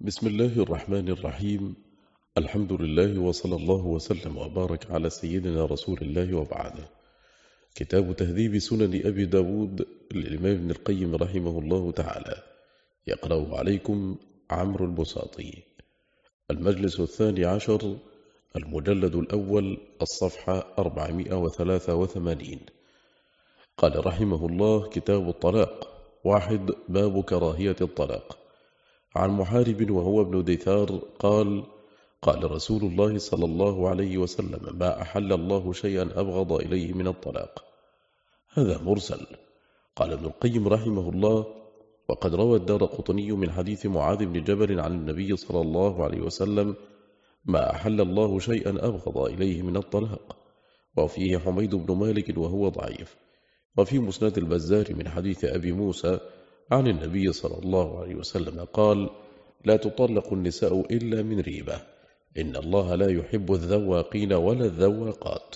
بسم الله الرحمن الرحيم. الحمد لله وصلى الله وسلم وبارك على سيدنا رسول الله وبعد. كتاب تهذيب سنن أبي داود للإمام ابن القيم رحمه الله تعالى، يقرأ عليكم عمرو البساطي. المجلس 12، المجلد الأول، الصفحة 483. قال رحمه الله: كتاب الطلاق. 1. باب كراهية الطلاق. عن محارب وهو ابن دثار قال: قال رسول الله صلى الله عليه وسلم: ما أحل الله شيئا أبغض إليه من الطلاق. هذا مرسل. قال ابن القيم رحمه الله: وقد روى الدارقطني من حديث معاذ بن جبل عن النبي صلى الله عليه وسلم: ما أحل الله شيئا أبغض إليه من الطلاق. وفيه حميد بن مالك وهو ضعيف. وفي مسند البزار من حديث أبي موسى عن النبي صلى الله عليه وسلم قال: لا تطلق النساء إلا من ريبة، إن الله لا يحب الذواقين ولا الذواقات.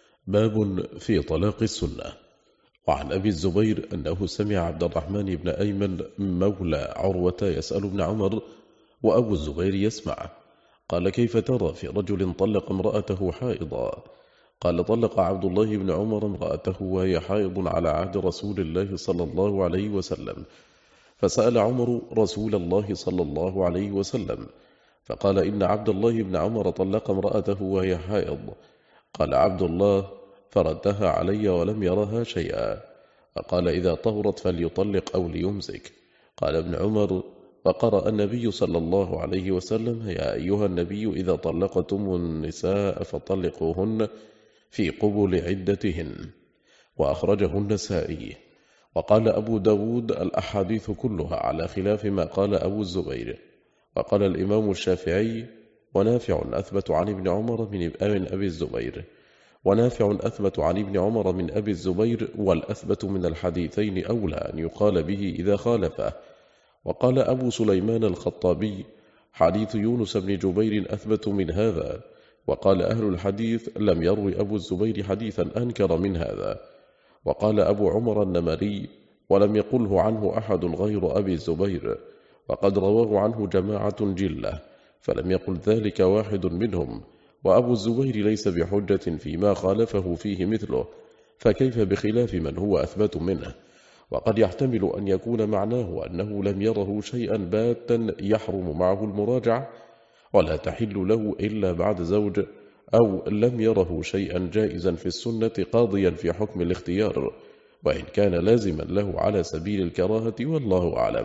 باب في طلاق السنة. وعن أبي الزبير أنه سمع عبد الرحمن بن أيمن مولى عروة يسأل ابن عمر وأبو الزبير يسمع، قال: كيف ترى في رجل طلق امرأته حائضا؟ قال: طلق عبد الله بن عمر امرأته وهي حائض على عهد رسول الله صلى الله عليه وسلم، فسأل عمر رسول الله صلى الله عليه وسلم فقال: إن عبد الله بن عمر طلق امرأته وهي حائض. قال عبد الله: فردها علي ولم يرها شيئا، فقال: إذا طهرت فليطلق أو ليمسك. قال ابن عمر: فقرأ النبي صلى الله عليه وسلم: يا أيها النبي إذا طلقتم النساء فطلقوهن في قبل عدتهن. وأخرجه النسائي. وقال أبو داود: الأحاديث كلها على خلاف ما قال أبو الزبير. وقال الإمام الشافعي: ونافع أثبت عن ابن عمر من أبي الزبير، ونافع أثبت عن ابن عمر من أبي الزبير، والأثبت من الحديثين أولى أن يقال به إذا خالفه. وقال أبو سليمان الخطابي: حديث يونس بن جبير أثبت من هذا. وقال أهل الحديث: لم يروي أبو الزبير حديثا أنكر من هذا. وقال أبو عمر النمري: ولم يقله عنه أحد غير أبي الزبير، وقد رواه عنه جماعة جلة، فلم يقل ذلك واحد منهم. وأبو الزبير ليس بحجة فيما خالفه فيه مثله، فكيف بخلاف من هو أثبت منه؟ وقد يحتمل أن يكون معناه أنه لم يره شيئا باتا يحرم معه المراجعة ولا تحل له إلا بعد زوج، أو لم يره شيئا جائزا في السنة قاضيا في حكم الاختيار، وإن كان لازما له على سبيل الكراهة، والله أعلم.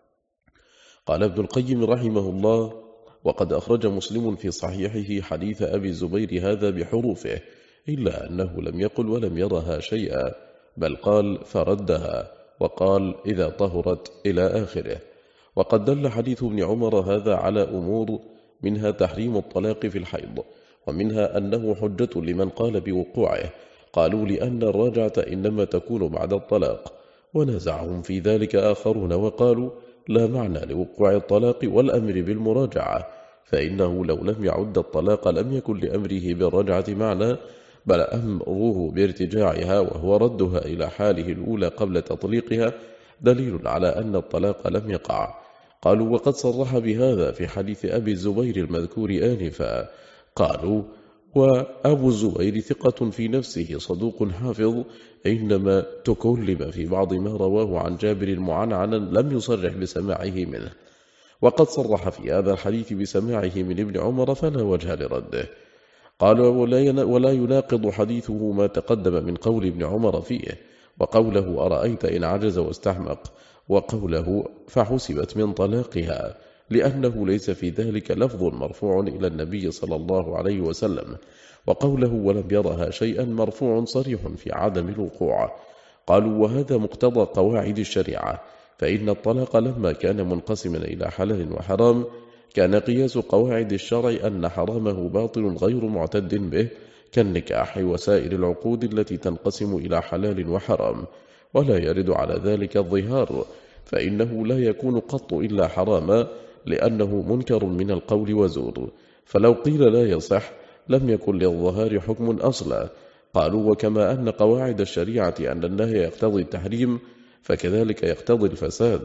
قال ابن القيم رحمه الله: وقد أخرج مسلم في صحيحه حديث أبي الزبير هذا بحروفه، إلا أنه لم يقل ولم يرها شيئا، بل قال: فردها، وقال: إذا طهرت، إلى آخره. وقد دل حديث ابن عمر هذا على أمور، منها تحريم الطلاق في الحيض، ومنها أنه حجة لمن قال بوقوعه. قالوا: لأن الرجعة إنما تكون بعد الطلاق. ونزعهم في ذلك آخرون وقالوا: لا معنى لوقوع الطلاق والأمر بالمراجعة، فإنه لو لم يعد الطلاق لم يكن لأمره بالرجعة معنى، بل أمره بارتجاعها وهو ردها إلى حاله الأولى قبل تطليقها، دليل على أن الطلاق لم يقع. قالوا: وقد صرح بهذا في حديث أبي الزبير المذكور آنفا. قالوا: وأبو الزبير ثقة في نفسه صدوق حافظ، إنما تكلم في بعض ما رواه عن جابر معنعنا لم يصرح بسماعه منه، وقد صرح في هذا الحديث بسماعه من ابن عمر، فلا وجه لرده. قال: ولا يناقض حديثه ما تقدم من قول ابن عمر فيه، وقوله: أرأيت إن عجز واستحمق، وقوله: فحسبت من طلاقها، لأنه ليس في ذلك لفظ مرفوع إلى النبي صلى الله عليه وسلم، وقوله: ولم يرها شيئا مرفوع صريح في عدم الوقوع. قالوا: وهذا مقتضى قواعد الشريعة، فإن الطلاق لما كان منقسما إلى حلال وحرام، كان قياس قواعد الشرع أن حرامه باطل غير معتد به، كالنكاح وسائر العقود التي تنقسم إلى حلال وحرام، ولا يرد على ذلك الظهار، فإنه لا يكون قط إلا حراما، لأنه منكر من القول وزور، فلو قيل لا يصح لم يكن للظهار حكم أصلا. قالوا: وكما أن قواعد الشريعة أن النهي يقتضي التحريم، فكذلك يقتضي الفساد،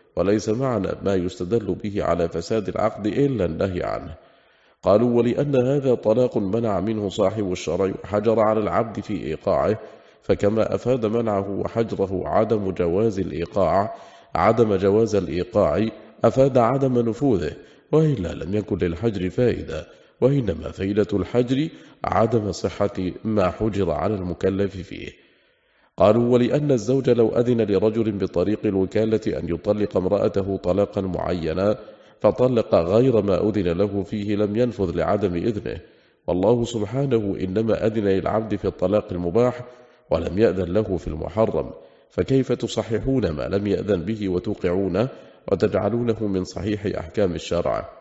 وليس معنى ما يستدل به على فساد العقد إلا النهي عنه. قالوا ولأن هذا طلاق منع منه صاحب الشرع وحجر على العبد في إيقاعه، فكما أفاد منعه وحجره عدم جواز الإيقاع عدم جواز الإيقاع أفاد عدم نفوذه، وإلا لم يكن للحجر فائدة، وإنما فائدة الحجر عدم صحة ما حجر على المكلف فيه. قالوا ولأن الزوج لو أذن لرجل بطريق الوكالة أن يطلق امرأته طلاقا معينا فطلق غير ما أذن له فيه لم ينفذ لعدم إذنه، والله سبحانه إنما أذن للعبد في الطلاق المباح ولم يأذن له في المحرم، فكيف تصححون ما لم يأذن به وتوقعونه وتجعلونه من صحيح أحكام الشرع؟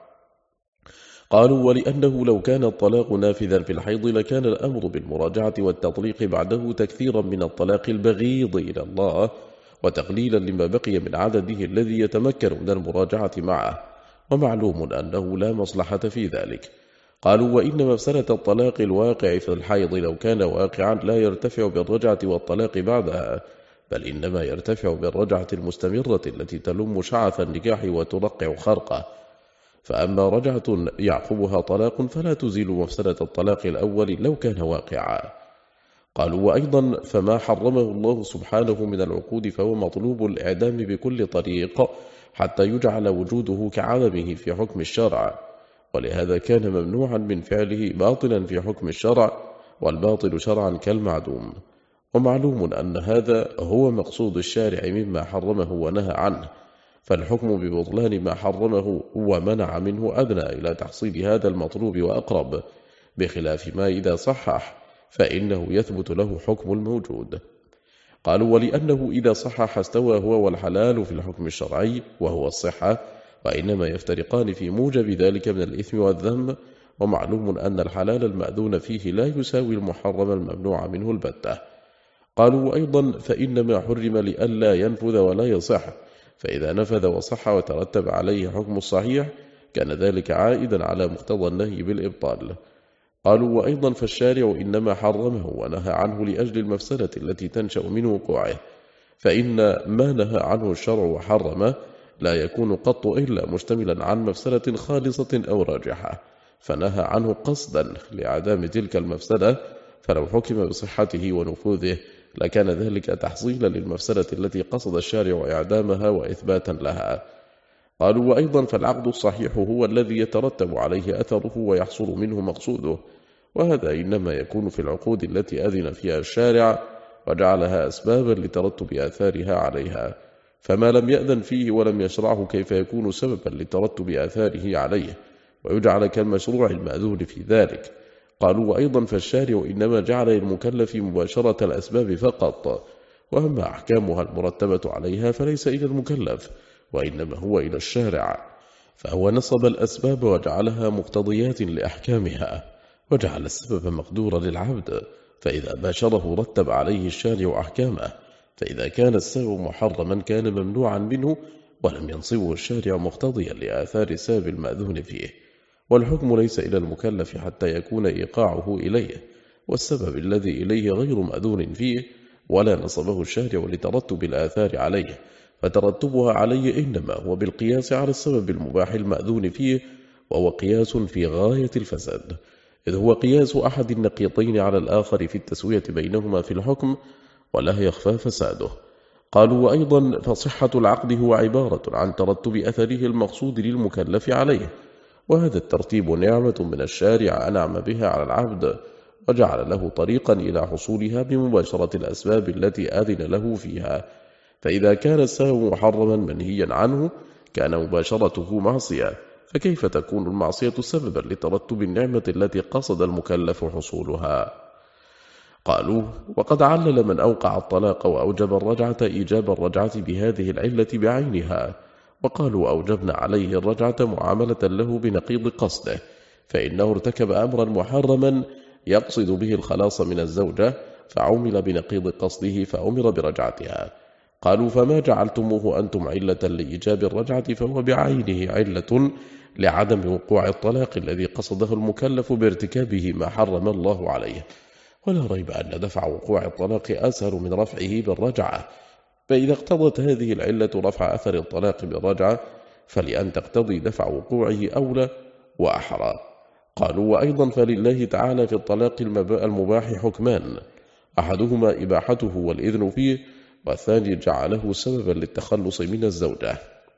قالوا ولأنه لو كان الطلاق نافذا في الحيض لكان الأمر بالمراجعة والتطليق بعده تكثيرا من الطلاق البغيض إلى الله وتقليلا لما بقي من عدده الذي يتمكن من المراجعة معه، ومعلوم أنه لا مصلحة في ذلك. قالوا وإن مفسدة الطلاق الواقع في الحيض لو كان واقعا لا يرتفع بالرجعة والطلاق بعدها، بل إنما يرتفع بالرجعة المستمرة التي تلم شعث النكاح وترقع خرقه، فأما رجعة يعقبها طلاق فلا تزيل مفسدة الطلاق الأول لو كان واقعا. قالوا وأيضا فما حرمه الله سبحانه من العقود فهو مطلوب الإعدام بكل طريق حتى يجعل وجوده كعدمه في حكم الشرع، ولهذا كان ممنوعا من فعله باطلا في حكم الشرع، والباطل شرعا كالمعدوم. ومعلوم أن هذا هو مقصود الشارع مما حرمه ونهى عنه، فالحكم ببطلان ما حرمه ومنع منه أدنى إلى تحصيل هذا المطلوب وأقرب، بخلاف ما إذا صحح فإنه يثبت له حكم الموجود. قالوا ولأنه إذا صحح استوى هو والحلال في الحكم الشرعي وهو الصحة، وإنما يفترقان في موجب ذلك من الإثم والذنب، ومعلوم أن الحلال المأذون فيه لا يساوي المحرم الممنوع منه البتة. قالوا أيضا فإن ما حرم لئلا ينفذ ولا يصح، فإذا نفذ وصح وترتب عليه حكم الصحيح كان ذلك عائدا على مقتضى النهي بالإبطال. قالوا وأيضا فالشارع إنما حرمه ونهى عنه لأجل المفسدة التي تنشأ من وقوعه، فإن ما نهى عنه الشرع وحرمه لا يكون قط إلا مشتملا عن مفسدة خالصة أو راجحة، فنهى عنه قصدا لعدم تلك المفسدة، فلو حكم بصحته ونفوذه لكان ذلك تحصيلا للمفسدة التي قصد الشارع إعدامها وإثباتا لها. قالوا وأيضا فالعقد الصحيح هو الذي يترتب عليه أثره ويحصل منه مقصوده، وهذا إنما يكون في العقود التي أذن فيها الشارع وجعلها أسبابا لترتب آثارها عليها، فما لم يأذن فيه ولم يشرعه كيف يكون سببا لترتب آثاره عليه ويجعل كالمشروع المأذون في ذلك. قالوا وأيضا فالشارع إنما جعل للمكلف مباشرة الأسباب فقط، وأما أحكامها المرتبة عليها فليس إلى المكلف وإنما هو إلى الشارع، فهو نصب الأسباب وجعلها مقتضيات لأحكامها، وجعل السبب مقدورا للعبد، فإذا باشره رتب عليه الشارع أحكامه، فإذا كان السبب محرما كان ممنوعا منه ولم ينصبه الشارع مقتضيا لآثار السبب المأذون فيه. والحكم ليس إلى المكلف حتى يكون إيقاعه إليه، والسبب الذي إليه غير مأذون فيه ولا نصبه الشارع لترتب الآثار عليه، فترتبها عليه إنما هو بالقياس على السبب المباح المأذون فيه، وهو قياس في غاية الفساد، إذ هو قياس أحد النقيضين على الآخر في التسوية بينهما في الحكم ولا يخفى فساده. قالوا وأيضا فصحة العقد هو عبارة عن ترتب أثره المقصود للمكلف عليه، وهذا الترتيب نعمة من الشارع أنعم بها على العبد، وجعل له طريقا إلى حصولها بمباشرة الأسباب التي آذن له فيها، فإذا كان السبب محرما منهيا عنه كان مباشرته معصية، فكيف تكون المعصية سببا لترتب النعمة التي قصد المكلف حصولها؟ قالوا وقد علل من أوقع الطلاق وأوجب الرجعة إيجاب الرجعة بهذه العلة بعينها، وقالوا أوجبنا عليه الرجعة معاملة له بنقيض قصده، فإنه ارتكب أمرا محرما يقصد به الخلاص من الزوجة فعمل بنقيض قصده فأمر برجعتها. قالوا فما جعلتموه أنتم علة لإيجاب الرجعة فهو بعينه علة لعدم وقوع الطلاق الذي قصده المكلف بارتكابه ما حرم الله عليه، ولا ريب أن دفع وقوع الطلاق أسهل من رفعه بالرجعة، فإذا اقتضت هذه العلة رفع أثر الطلاق بالرجعة فلأن تقتضي دفع وقوعه أولى وأحرى. قالوا وأيضا فلله تعالى في الطلاق المباح حكمان، أحدهما إباحته والإذن فيه، والثاني جعله سببا للتخلص من الزوجة.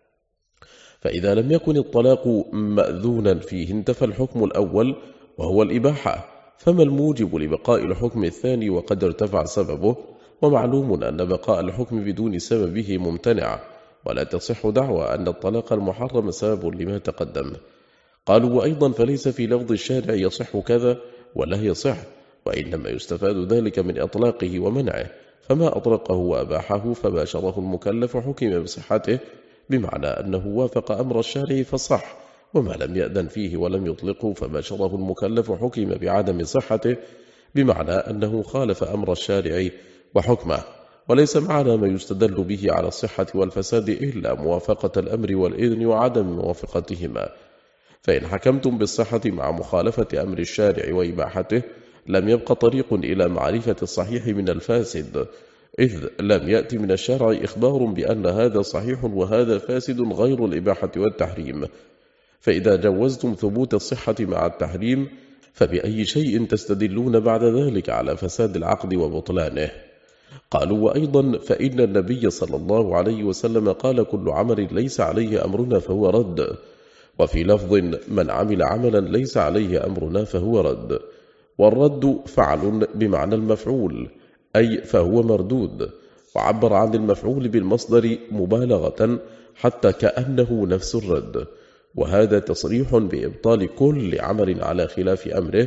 فإذا لم يكن الطلاق مأذونا فيه انتفى الحكم الأول وهو الإباحة، فما الموجب لبقاء الحكم الثاني وقد ارتفع سببه؟ ومعلوم أن بقاء الحكم بدون سببه ممتنع، ولا تصح دعوى أن الطلاق المحرم سبب لما تقدم. قالوا وأيضا فليس في لفظ الشارع يصح كذا ولا يصح، وإنما يستفاد ذلك من إطلاقه ومنعه، فما أطلقه وأباحه فباشره المكلف حكم بصحته، بمعنى أنه وافق أمر الشارع فصح، وما لم يأذن فيه ولم يطلقه فباشره المكلف حكم بعدم صحته، بمعنى أنه خالف أمر الشارع وحكمه. وليس معنى ما يستدل به على الصحة والفساد إلا موافقة الأمر والإذن وعدم موافقتهما. فإن حكمتم بالصحة مع مخالفة أمر الشارع وإباحته لم يبق طريق إلى معرفة الصحيح من الفاسد، إذ لم يأتي من الشرع إخبار بأن هذا صحيح وهذا فاسد غير الإباحة والتحريم. فإذا جوزتم ثبوت الصحة مع التحريم فبأي شيء تستدلون بعد ذلك على فساد العقد وبطلانه؟ قالوا وأيضا فإن النبي صلى الله عليه وسلم قال كل عمل ليس عليه أمرنا فهو رد، وفي لفظ من عمل عملا ليس عليه أمرنا فهو رد. والرد فعل بمعنى المفعول، أي فهو مردود، وعبر عن المفعول بالمصدر مبالغة حتى كأنه نفس الرد، وهذا تصريح بإبطال كل عمل على خلاف أمره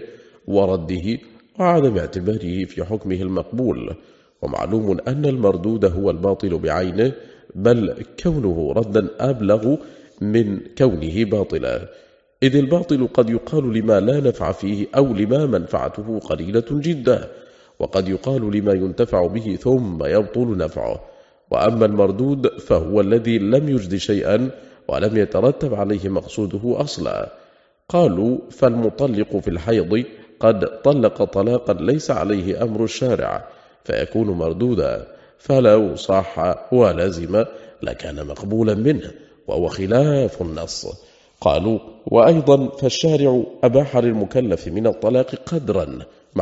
ورده وعدم اعتباره في حكمه المقبول. ومعلوم أن المردود هو الباطل بعينه، بل كونه ردا أبلغ من كونه باطلا، إذ الباطل قد يقال لما لا نفع فيه أو لما منفعته قليلة جدا، وقد يقال لما ينتفع به ثم يبطل نفعه. وأما المردود فهو الذي لم يجد شيئا ولم يترتب عليه مقصوده أصلا. قالوا فالمطلق في الحيض قد طلق طلاقا ليس عليه أمر الشارع فيكون مردودا، فلو صح ولزم لكان مقبولا منه، وهو خلاف النص. قالوا وأيضا فالشارع أباح للمكلف من الطلاق قدرا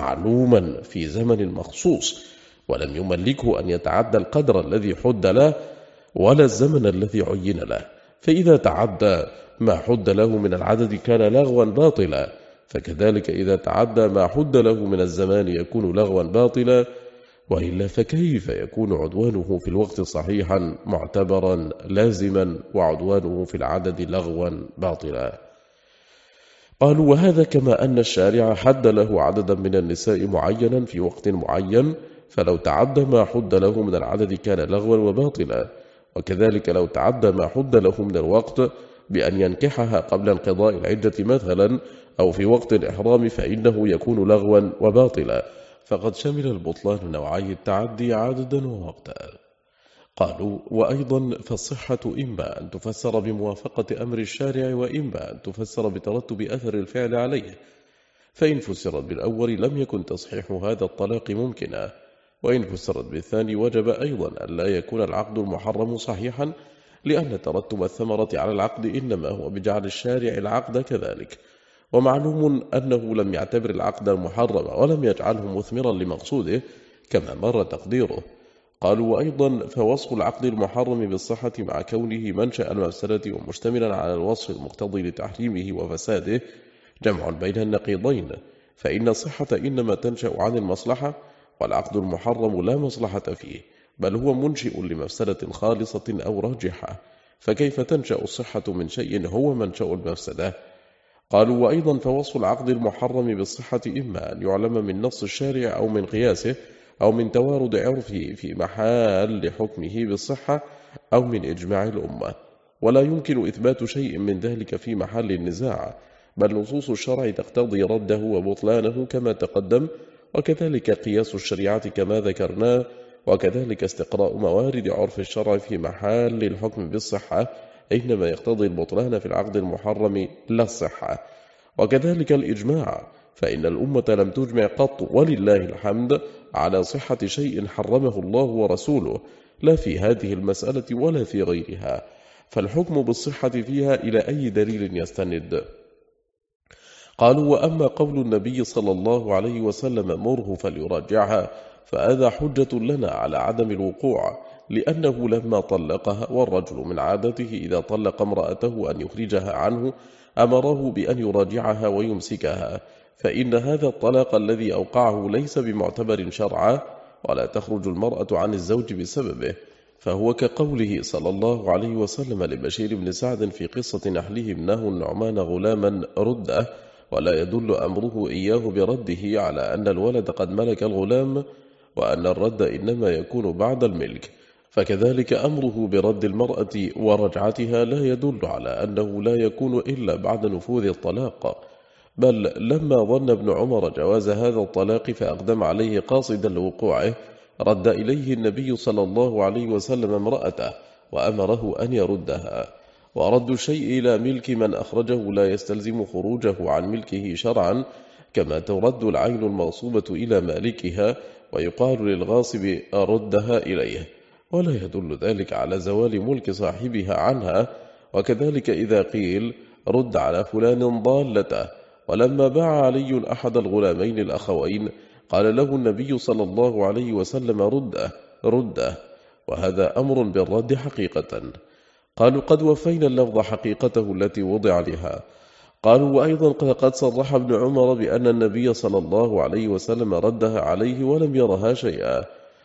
معلوما في زمن مخصوص، ولم يملكه أن يتعدى القدر الذي حد له ولا الزمن الذي عين له، فإذا تعدى ما حد له من العدد كان لغوا باطلا، فكذلك إذا تعدى ما حد له من الزمان يكون لغوا باطلا، وإلا فكيف يكون عدوانه في الوقت صحيحا معتبرا لازما وعدوانه في العدد لغوا باطلا؟ قالوا وهذا كما أن الشارع حد له عددا من النساء معينا في وقت معين، فلو تعدى ما حد له من العدد كان لغوا وباطلا، وكذلك لو تعدى ما حد له من الوقت بأن ينكحها قبل انقضاء العدة مثلا أو في وقت الإحرام فإنه يكون لغوا وباطلا، فقد شمل البطلان نوعي التعدي عددا ووقتا. قالوا وأيضا فالصحة إما أن تفسر بموافقة أمر الشارع وإما أن تفسر بترتب أثر الفعل عليه، فإن فسرت بالأول لم يكن تصحيح هذا الطلاق ممكنا، وإن فسرت بالثاني وجب أيضا أن لا يكون العقد المحرم صحيحا، لأن ترتب الثمرة على العقد إنما هو بجعل الشارع العقد كذلك. ومعلوم أنه لم يعتبر العقد المحرم ولم يجعله مثمرا لمقصوده كما مر تقديره. قالوا وأيضا فوصف العقد المحرم بالصحة مع كونه منشأ المفسدة ومشتملا على الوصف المقتضي لتحريمه وفساده جمع بين النقيضين، فإن الصحة إنما تنشأ عن المصلحة، والعقد المحرم لا مصلحة فيه بل هو منشئ لمفسدة خالصة أو راجحة، فكيف تنشأ الصحة من شيء هو منشأ المفسدة؟ قالوا وأيضا فوصف العقد المحرم بالصحة إما أن يعلم من نص الشارع أو من قياسه أو من توارد عرفه في محال حكمه بالصحة أو من إجماع الأمة، ولا يمكن إثبات شيء من ذلك في محل النزاع، بل نصوص الشرع تقتضي رده وبطلانه كما تقدم، وكذلك قياس الشريعة كما ذكرناه، وكذلك استقراء موارد عرف الشرع في محل الحكم بالصحة إنما يقتضي البطلان في العقد المحرم لا الصحة. وكذلك الإجماع، فإن الأمة لم تجمع قط ولله الحمد على صحة شيء حرمه الله ورسوله، لا في هذه المسألة ولا في غيرها، فالحكم بالصحة فيها إلى أي دليل يستند؟ قالوا: وأما قول النبي صلى الله عليه وسلم مره فليراجعها فهذا حجة لنا على عدم الوقوع، لأنه لما طلقها، والرجل من عادته إذا طلق امرأته أن يخرجها عنه أمره بأن يراجعها ويمسكها، فإن هذا الطلاق الذي أوقعه ليس بمعتبر شرعا، ولا تخرج المرأة عن الزوج بسببه، فهو كقوله صلى الله عليه وسلم لبشير بن سعد في قصة نحله ابنه النعمان غلاما رده، ولا يدل أمره إياه برده على أن الولد قد ملك الغلام، وأن الرد إنما يكون بعد الملك، فكذلك أمره برد المرأة ورجعتها لا يدل على أنه لا يكون إلا بعد نفوذ الطلاق، بل لما ظن ابن عمر جواز هذا الطلاق فأقدم عليه قاصدا لوقوعه، رد إليه النبي صلى الله عليه وسلم امرأته وأمره أن يردها، ورد الشيء إلى ملك من أخرجه لا يستلزم خروجه عن ملكه شرعا، كما ترد العين المغصوبة إلى مالكها ويقال للغاصب أردها إليه، ولا يدل ذلك على زوال ملك صاحبها عنها، وكذلك إذا قيل رد على فلان ضالته، ولما باع علي أحد الغلامين الأخوين قال له النبي صلى الله عليه وسلم رده، وهذا أمر بالرد حقيقة. قالوا: قد وفينا اللفظ حقيقته التي وضع لها. قالوا: وأيضا قد صرح ابن عمر بأن النبي صلى الله عليه وسلم ردها عليه ولم يرها شيئا،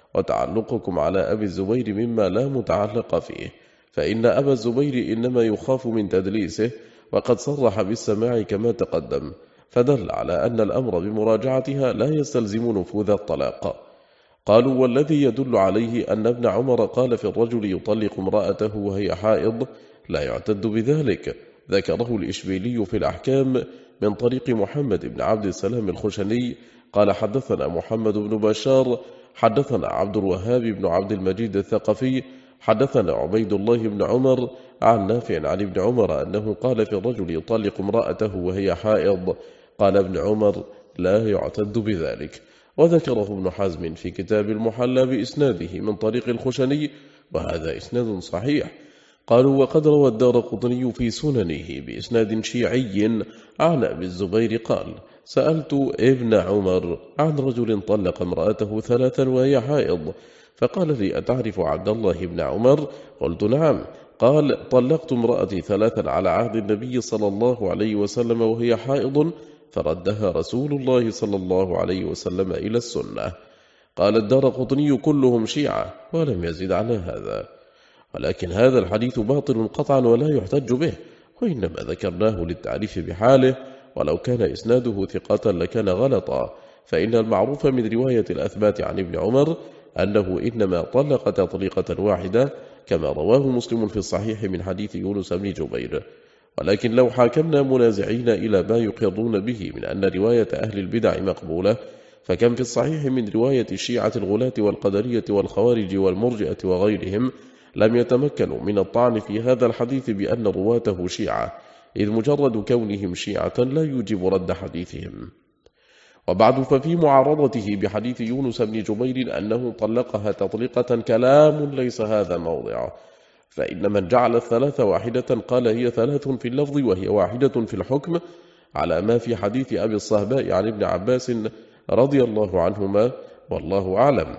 وتعلقكم على أبي الزبير مما لا متعلق فيه، فإن أبا الزبير إنما يخاف من تدليسه، وقد صرح بالسماع كما تقدم، فدل على أن الأمر بمراجعتها لا يستلزم نفوذ الطلاق. قالوا: والذي يدل عليه أن ابن عمر قال في الرجل يطلق امرأته وهي حائض لا يعتد بذلك، ذكره الإشبيلي في الأحكام من طريق محمد بن عبد السلام الخشني قال: حدثنا محمد بن بشار حدثنا عبد الوهاب بن عبد المجيد الثقفي حدثنا عبيد الله بن عمر عن نافع عن ابن عمر أنه قال في الرجل يطلق امرأته وهي حائض، قال ابن عمر: لا يعتد بذلك. وذكره ابن حزم في كتاب المحلى بإسناده من طريق الخشني، وهذا إسناد صحيح. قالوا: وقد روى الدارقطني في سننه بإسناد شيعي عن أبي الزبير قال: سألت ابن عمر عن رجل طلق امرأته 3 وهي حائض، فقال لي: أتعرف عبد الله بن عمر؟ قلت: نعم. قال: طلقت امرأتي 3 على عهد النبي صلى الله عليه وسلم وهي حائض، فردها رسول الله صلى الله عليه وسلم إلى السنة. قال الدارقطني: كلهم شيعة، ولم يزد على هذا، ولكن هذا الحديث باطل قطعا ولا يحتج به، وإنما ذكرناه للتعريف بحاله، ولو كان إسناده ثقة لكان غلطا، فإن المعروف من رواية الأثبات عن ابن عمر أنه إنما طلق تطليقة واحدة، كما رواه مسلم في الصحيح من حديث يونس بن جبير. ولكن لو حاكمنا منازعين إلى ما يقرون به من أن رواية أهل البدع مقبولة، فكم في الصحيح من رواية الشيعة الغلاة والقدرية والخوارج والمرجئة وغيرهم لم يتمكنوا من الطعن في هذا الحديث بأن رواته شيعة، إذ مجرد كونهم شيعة لا يوجب رد حديثهم. وبعد، ففي معارضته بحديث يونس بن جبير أنه طلقها تطليقة كلام ليس هذا موضعه، فإن من جعل 3 واحدة قال هي 3 في اللفظ وهي واحدة في الحكم، على ما في حديث أبي الصهباء عن ابن عباس رضي الله عنهما، والله أعلم.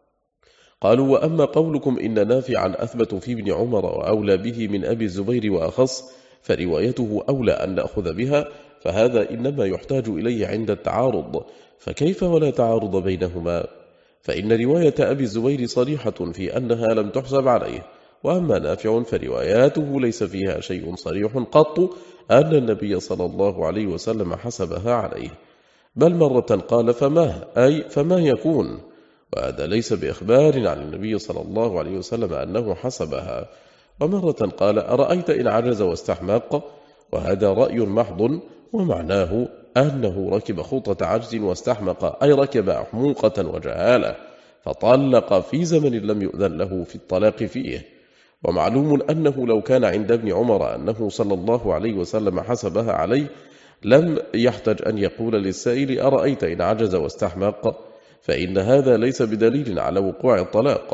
قالوا: وأما قولكم إن نافعا أثبت في ابن عمر وأولى به من أبي الزبير وأخص، فروايته أولى أن نأخذ بها، فهذا إنما يحتاج إليه عند التعارض، فكيف ولا تعارض بينهما؟ فإن رواية أبي الزبير صريحة في أنها لم تحسب عليه، وأما نافع فرواياته ليس فيها شيء صريح قط أن النبي صلى الله عليه وسلم حسبها عليه، بل مرة قال فما يكون، وهذا ليس بإخبار عن النبي صلى الله عليه وسلم أنه حسبها، ومرة قال: أرأيت إن عجز واستحماق، وهذا رأي محض، ومعناه أنه ركب خطة عجز واستحمق، أي ركب حموقة وجهالة، فطلق في زمن لم يؤذن له في الطلاق فيه. ومعلوم أنه لو كان عند ابن عمر أنه صلى الله عليه وسلم حسبها عليه لم يحتج أن يقول للسائل: أرأيت إن عجز واستحمق، فإن هذا ليس بدليل على وقوع الطلاق،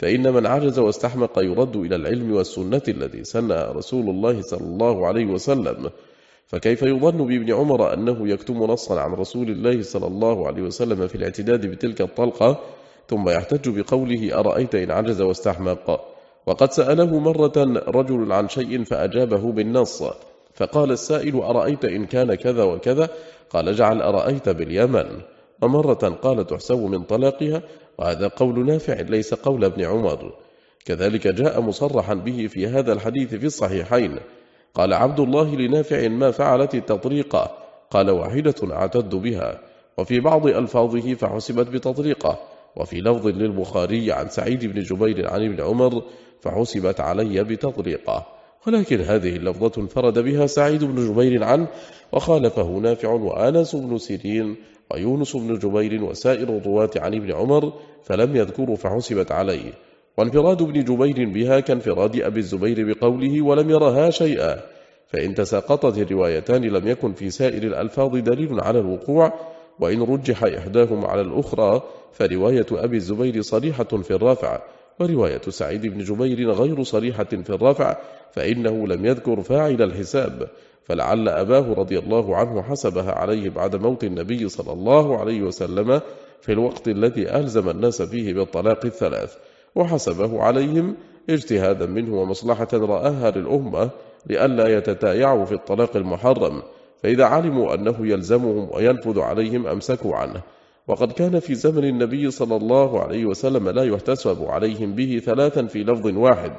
فإن من عجز واستحمق يرد إلى العلم والسنة الذي سنها رسول الله صلى الله عليه وسلم. فكيف يظن بابن عمر أنه يكتم نصا عن رسول الله صلى الله عليه وسلم في الاعتداد بتلك الطلقة ثم يحتج بقوله أرأيت إن عجز واستحمق؟ وقد سأله مرة رجل عن شيء فأجابه بالنص، فقال السائل أرأيت إن كان كذا وكذا؟ قال اجعل أرأيت باليمن. ومرة قال تحسب من طلاقها، وهذا قول نافع ليس قول ابن عمر. كذلك جاء مصرحا به في هذا الحديث في الصحيحين. قال عبد الله لنافع ما فعلت التطريقة؟ قال واحدة أعتد بها. وفي بعض ألفاظه فحسبت بتطريقة، وفي لفظ للبخاري عن سعيد بن جبير عن ابن عمر فحسبت علي بتطريقة. ولكن هذه اللفظة انفرد بها سعيد بن جبير عنه، وخالفه نافع وآنس بن سيرين ويونس بن جبير وسائر الرواة عن ابن عمر فلم يذكروا فحسبت عليه. وانفراد ابن جبير بها كانفراد أبي الزبير بقوله ولم يرها شيئا، فإن تساقطت الروايتان لم يكن في سائر الألفاظ دليل على الوقوع، وإن رجح إحداهما على الأخرى فرواية أبي الزبير صريحة في الرفع، ورواية سعيد بن جبير غير صريحة في الرفع، فإنه لم يذكر فاعل الحساب، فلعل أباه رضي الله عنه حسبها عليه بعد موت النبي صلى الله عليه وسلم في الوقت الذي ألزم الناس فيه بالطلاق الثلاث، وحسبه عليهم اجتهادا منه ومصلحة رآها للأمة لئلا يتتايعوا في الطلاق المحرم، فإذا علموا أنه يلزمهم وينفذ عليهم أمسكوا عنه. وقد كان في زمن النبي صلى الله عليه وسلم لا يحتسب عليهم به ثلاثا في لفظ واحد،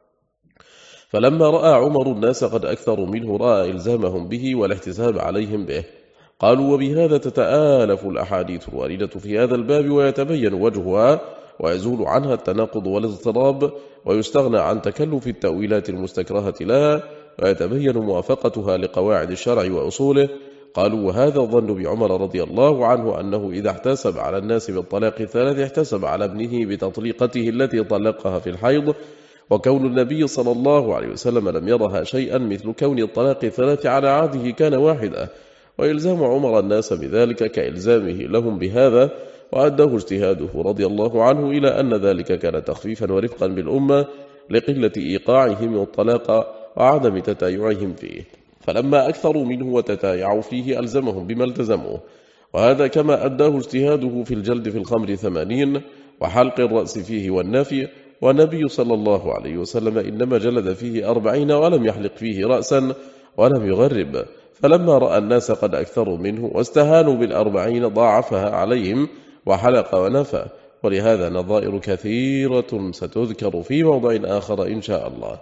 فلما رأى عمر الناس قد أكثروا منه رأى إلزامهم به والاحتساب عليهم به. قالوا وبهذا تتآلف الأحاديث الواردة في هذا الباب ويتبين وجهها ويزول عنها التناقض والاضطراب، ويستغنى عن تكلف التأويلات المستكرهة لها، ويتبين موافقتها لقواعد الشرع وأصوله. قالوا وهذا الظن بعمر رضي الله عنه أنه إذا احتسب على الناس بالطلاق الثلاث احتسب على ابنه بتطليقته التي طلقها في الحيض، وكون النبي صلى الله عليه وسلم لم يرها شيئا مثل كون الطلاق الثلاث على عهده كان واحدة، وإلزام عمر الناس بذلك كإلزامه لهم بهذا، وأداه اجتهاده رضي الله عنه إلى أن ذلك كان تخفيفا ورفقا بالأمة لقلة إيقاعهم الطلاق وعدم تتايعهم فيه، فلما أكثروا منه وتتايعوا فيه ألزمهم بما التزموه، وهذا كما أداه اجتهاده في الجلد في الخمر 80 وحلق الرأس فيه والنافي، والنبي صلى الله عليه وسلم إنما جلد فيه 40 ولم يحلق فيه رأسا ولم يغرب، فلما رأى الناس قد أكثروا منه واستهانوا بال40 ضاعفها عليهم وحلق ونفى، ولهذا نظائر كثيرة ستذكر في موضع آخر إن شاء الله.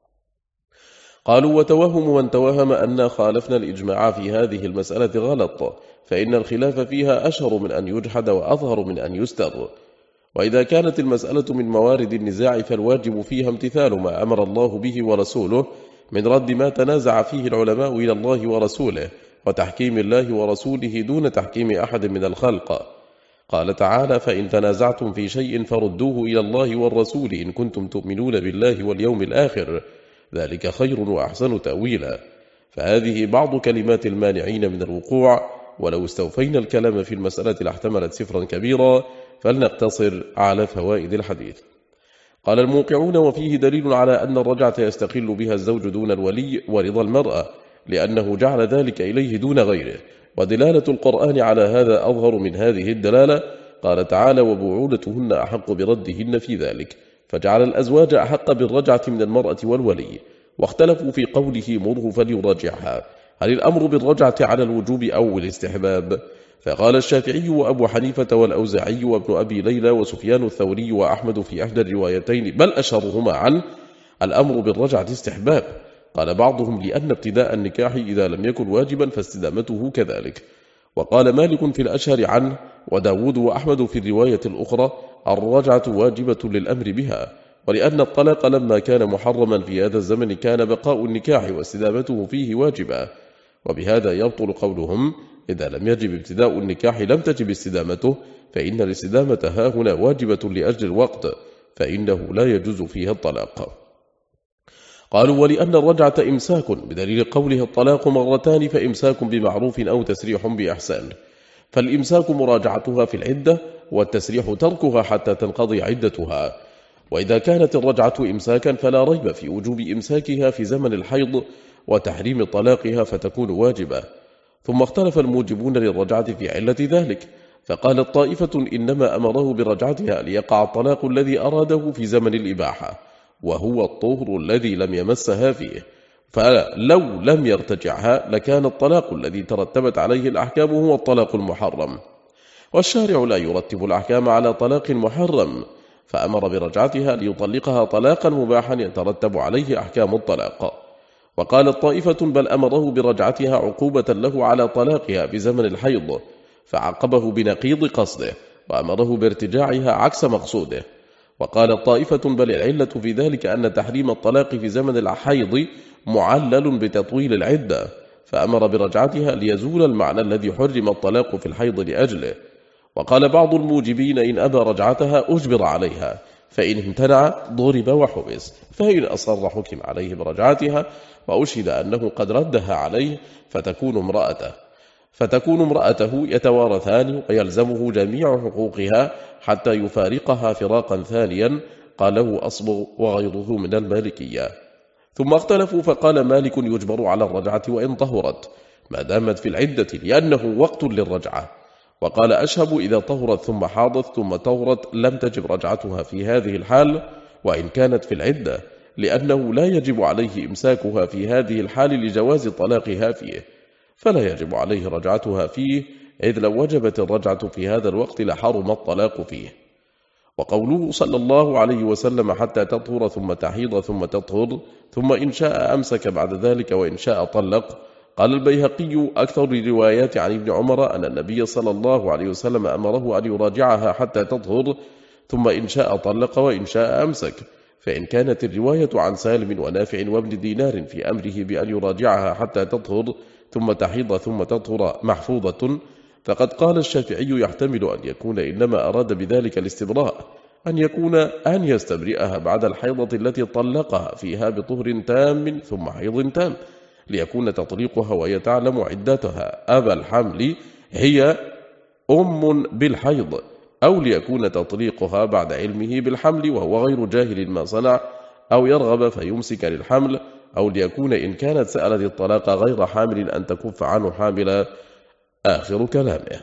قالوا وتوهم من توهم أن خالفنا الإجماع في هذه المسألة غلط، فإن الخلاف فيها أشهر من أن يجحد وأظهر من أن يستر، وإذا كانت المسألة من موارد النزاع فالواجب فيها امتثال ما أمر الله به ورسوله من رد ما تنازع فيه العلماء إلى الله ورسوله، وتحكيم الله ورسوله دون تحكيم أحد من الخلق. قال تعالى فإن تنازعتم في شيء فردوه إلى الله والرسول إن كنتم تؤمنون بالله واليوم الآخر، ذلك خير وأحسن تأويلا. فهذه بعض كلمات المانعين من الوقوع، ولو استوفينا الكلام في المسألة لاحتملت سفرا كبيرا، فلنقتصر على فوائد الحديث. قال الموقعون وفيه دليل على أن الرجعة يستقل بها الزوج دون الولي ورضا المرأة، لأنه جعل ذلك إليه دون غيره، ودلالة القرآن على هذا أظهر من هذه الدلالة. قال تعالى وبعولتهن أحق بردهن في ذلك، فجعل الأزواج أحق بالرجعة من المرأة والولي. واختلفوا في قوله مره فليراجعها، هل الأمر بالرجعة على الوجوب أو الاستحباب؟ فقال الشافعي وأبو حنيفة والأوزاعي وابن أبي ليلى وسفيان الثوري وأحمد في أحدى الروايتين بل أشهرهما عنه الأمر بالرجعة استحباب. قال بعضهم لأن ابتداء النكاح إذا لم يكن واجبا فاستدامته كذلك. وقال مالك في الأشهر عنه وداود وأحمد في الرواية الأخرى الرجعة واجبة للأمر بها، ولأن الطلاق لما كان محرما في هذا الزمن كان بقاء النكاح واستدامته فيه واجبا، وبهذا يبطل قولهم إذا لم يجب ابتداء النكاح لم تجب استدامته، فإن الاستدامة هاهنا واجبة لأجل الوقت، فإنه لا يجوز فيها الطلاق. قالوا ولأن الرجعة إمساك بدليل قوله الطلاق مرتان فإمساك بمعروف أو تسريح بإحسان، فالإمساك مراجعتها في العدة، والتسريح تركها حتى تنقضي عدتها. وإذا كانت الرجعة إمساكا فلا ريب في وجوب إمساكها في زمن الحيض وتحريم طلاقها فتكون واجبة. ثم اختلف الموجبون للرجعة في علة ذلك، فقالت طائفة إنما أمره برجعتها ليقع الطلاق الذي أراده في زمن الإباحة، وهو الطهر الذي لم يمسها فيه، فلو لم يرتجعها لكان الطلاق الذي ترتبت عليه الأحكام هو الطلاق المحرم، والشارع لا يرتب الأحكام على طلاق محرم، فأمر برجعتها ليطلقها طلاقا مباحا يترتب عليه أحكام الطلاق. وقالت طائفة بل أمره برجعتها عقوبة له على طلاقها بزمن الحيض، فعقبه بنقيض قصده وأمره بارتجاعها عكس مقصوده. وقالت طائفة بل العلة في ذلك أن تحريم الطلاق في زمن الحيض معلل بتطويل العدة، فأمر برجعتها ليزول المعنى الذي حرم الطلاق في الحيض لأجله. وقال بعض الموجبين إن أبى رجعتها أجبر عليها، فإن امتنع ضرب وحبس، فإن أصر حكم عليه برجعتها وأشهد أنه قد ردها عليه فتكون امرأته يتوارثان ويلزمه جميع حقوقها حتى يفارقها فراقا ثانيا، قاله أصبغ وغيره من المالكية. ثم اختلفوا، فقال مالك يجبر على الرجعة وإن طهرت ما دامت في العدة لأنه وقت للرجعة. وقال أشهب إذا طهرت ثم حاضت ثم طهرت لم تجب رجعتها في هذه الحال وإن كانت في العدة، لأنه لا يجب عليه إمساكها في هذه الحال لجواز طلاقها فيه، فلا يجب عليه رجعتها فيه، إذ لو وجبت الرجعة في هذا الوقت لحرم الطلاق فيه. وقوله صلى الله عليه وسلم حتى تطهر ثم تحيض ثم تطهر ثم إن شاء أمسك بعد ذلك وإن شاء طلق. قال البيهقي أكثر الروايات عن ابن عمر أن النبي صلى الله عليه وسلم أمره أن يراجعها حتى تطهر ثم إن شاء طلق وإن شاء أمسك، فإن كانت الرواية عن سالم ونافع وابن دينار في أمره بأن يراجعها حتى تطهر ثم تحيض ثم تطهر محفوظة، فقد قال الشافعي يحتمل أن يكون إنما أراد بذلك الاستبراء، أن يستبرئها بعد الحيضة التي طلقها فيها بطهر تام ثم حيض تام، ليكون تطليقها وهي تعلم عدتها أبا الحمل هي أم بالحيض، أو ليكون تطليقها بعد علمه بالحمل وهو غير جاهل ما صنع، أو يرغب فيمسك للحمل، أو ليكون إن كانت سألت الطلاق غير حامل أن تكف عنه حاملا. آخر كلامه.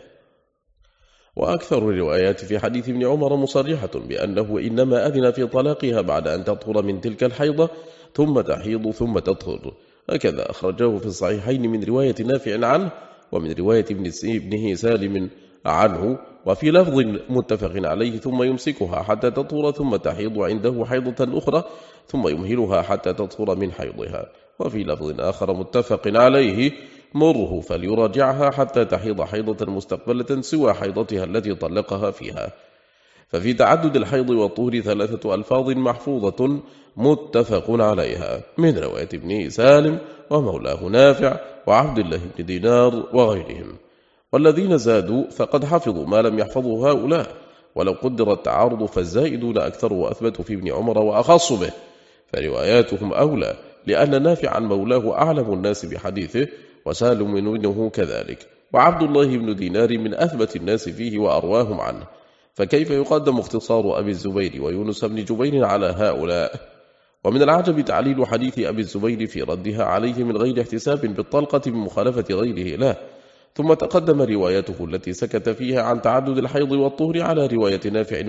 وأكثر الروايات في حديث ابن عمر مصرحة بأنه إنما أذن في طلاقها بعد أن تطهر من تلك الحيضة ثم تحيض ثم تطهر، هكذا أخرجه في الصحيحين من رواية نافع عنه ومن رواية ابنه سالم عنه، وفي لفظ متفق عليه ثم يمسكها حتى تطهر ثم تحيض عنده حيضة أخرى ثم يمهلها حتى تطهر من حيضها، وفي لفظ آخر متفق عليه مره فليراجعها حتى تحيض حيضة مستقبلة سوى حيضتها التي طلقها فيها. ففي تعدد الحيض والطهر 3 ألفاظ محفوظة متفق عليها من رواية ابن سالم ومولاه نافع وعبد الله بن دينار وغيرهم، والذين زادوا فقد حفظوا ما لم يحفظوا هؤلاء، ولو قدر التعارض فالزائدون أكثر وأثبت في ابن عمر وأخص به، فرواياتهم أولى، لأن نافعا مولاه أعلم الناس بحديثه وسالم منه كذلك، وعبد الله بن دينار من أثبت الناس فيه وأرواهم عنه، فكيف يقدم اختصار أبي الزبير ويونس بن جبير على هؤلاء؟ ومن العجب تعليل حديث أبي الزبير في ردها عليه من غير احتساب بالطلقة بمخالفة غيره له، ثم تقدم روايته التي سكت فيها عن تعدد الحيض والطهر على رواية نافع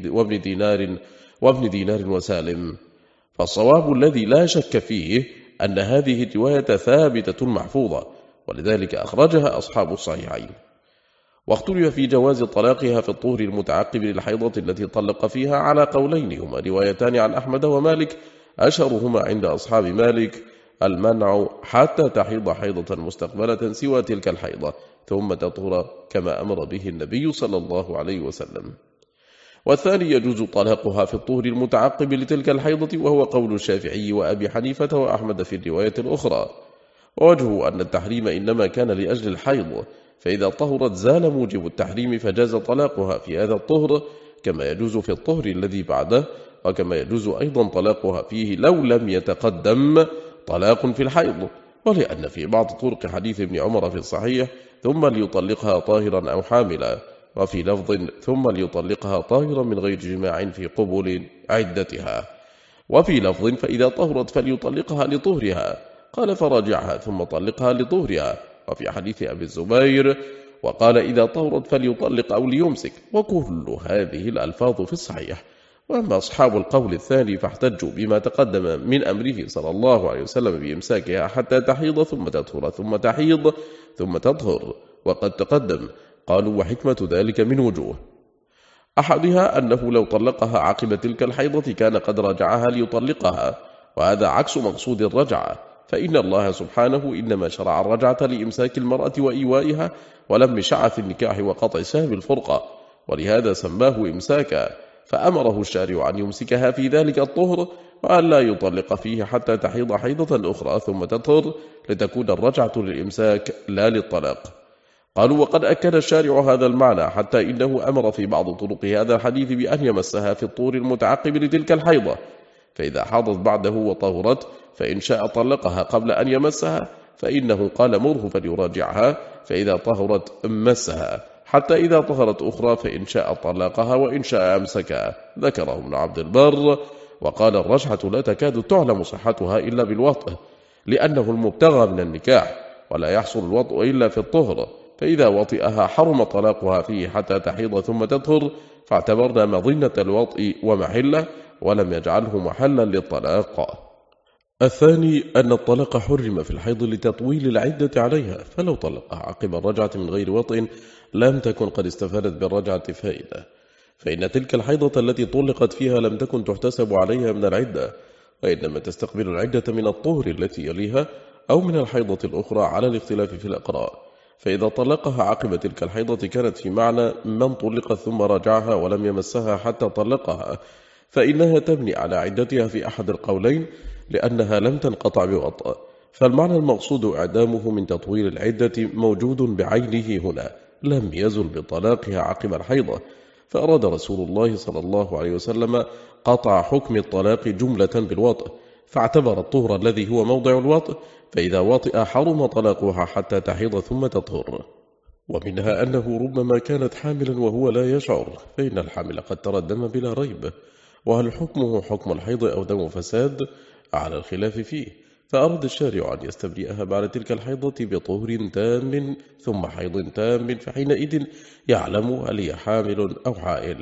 وابن دينار وسالم، فالصواب الذي لا شك فيه أن هذه الرواية ثابتة محفوظة، ولذلك أخرجها أصحاب الصحيحين. واختلف في جواز طلاقها في الطهر المتعقب للحيضة التي طلق فيها على قولين هما روايتان عن أحمد ومالك، أشهرهما عند أصحاب مالك المنع حتى تحيض حيضة مستقبلة سوى تلك الحيضة ثم تطهر كما أمر به النبي صلى الله عليه وسلم. والثاني يجوز طلاقها في الطهر المتعقب لتلك الحيضة، وهو قول الشافعي وأبي حنيفة وأحمد في الرواية الأخرى، ووجهه أن التحريم إنما كان لأجل الحيض، فإذا طهرت زال موجب التحريم فجاز طلاقها في هذا الطهر كما يجوز في الطهر الذي بعده، وكما يجوز أيضا طلاقها فيه لو لم يتقدم طلاق في الحيض، ولأن في بعض طرق حديث ابن عمر في الصحيح ثم ليطلقها طاهرا أو حاملا، وفي لفظ ثم ليطلقها طاهرا من غير جماع في قبل عدتها، وفي لفظ فإذا طهرت فليطلقها لطهرها، قال فراجعها ثم طلقها لطهرها، وفي حديث أبي الزبير وقال إذا طهرت فليطلق أو ليمسك، وكل هذه الألفاظ في الصحيح. وأما أصحاب القول الثاني فاحتجوا بما تقدم من أمره صلى الله عليه وسلم بإمساكها حتى تحيض ثم تطهر ثم تحيض ثم تطهر، وقد تقدم. قالوا وحكمة ذلك من وجوه، أحدها أنه لو طلقها عقب تلك الحيضة كان قد رجعها ليطلقها، وهذا عكس مقصود الرجعة، فإن الله سبحانه إنما شرع الرجعة لإمساك المرأة وإيوائها ولم شعث النكاح وقطع سهم الفرقة، ولهذا سماه إمساكا، فأمره الشارع أن يمسكها في ذلك الطهر وأن لا يطلق فيه حتى تحيض حيضة أخرى ثم تطهر، لتكون الرجعة للإمساك لا للطلاق. قالوا وقد أكد الشارع هذا المعنى، حتى إنه أمر في بعض طرق هذا الحديث بأن يمسها في الطور المتعقب لتلك الحيضة، فإذا حاضت بعده وطهرت فإن شاء طلقها قبل أن يمسها، فإنه قال مره فليراجعها، فإذا طهرت مسها، حتى إذا طهرت أخرى فإن شاء طلقها وإن شاء أمسكها. ذكره ابن عبد البر، وقال الرجعة لا تكاد تعلم صحتها إلا بالوطء، لأنه المبتغى من النكاح، ولا يحصل الوطء إلا في الطهر، فإذا وطئها حرم طلاقها فيه حتى تحيض ثم تطهر، فاعتبرنا مظنة الوطء ومحله، ولم يجعله محلا للطلاق. الثاني أن الطلاق حرم في الحيض لتطويل العدة عليها، فلو طلقها عقب الرجعة من غير وطء لم تكن قد استفادت بالرجعة فائدة، فإن تلك الحيضة التي طلقت فيها لم تكن تحتسب عليها من العدة، وإنما تستقبل العدة من الطهر التي يليها أو من الحيضة الأخرى على الاختلاف في الأقراء. فإذا طلقها عقب تلك الحيضة كانت في معنى من طلقت ثم رجعها ولم يمسها حتى طلقها، فإنها تبني على عدتها في أحد القولين، لأنها لم تنقطع بوطء، فالمعنى المقصود إعدامه من تطويل العدة موجود بعينه هنا، لم يزل بطلاقها عقب الحيضة، فأراد رسول الله صلى الله عليه وسلم قطع حكم الطلاق جملة بالوطء، فاعتبر الطهر الذي هو موضع الوطء، فإذا وطئ حرم طلاقها حتى تحيض ثم تطهر. ومنها أنه ربما كانت حاملا وهو لا يشعر، فإن الحامل قد ترى الدم بلا ريب، وهل حكمه حكم الحيض أو دم فساد على الخلاف فيه، فأراد الشارع أن يستبرئها بعد تلك الحيضة بطهر تام ثم حيض تام، فحينئذ يعلم هل هي حامل أو حائل،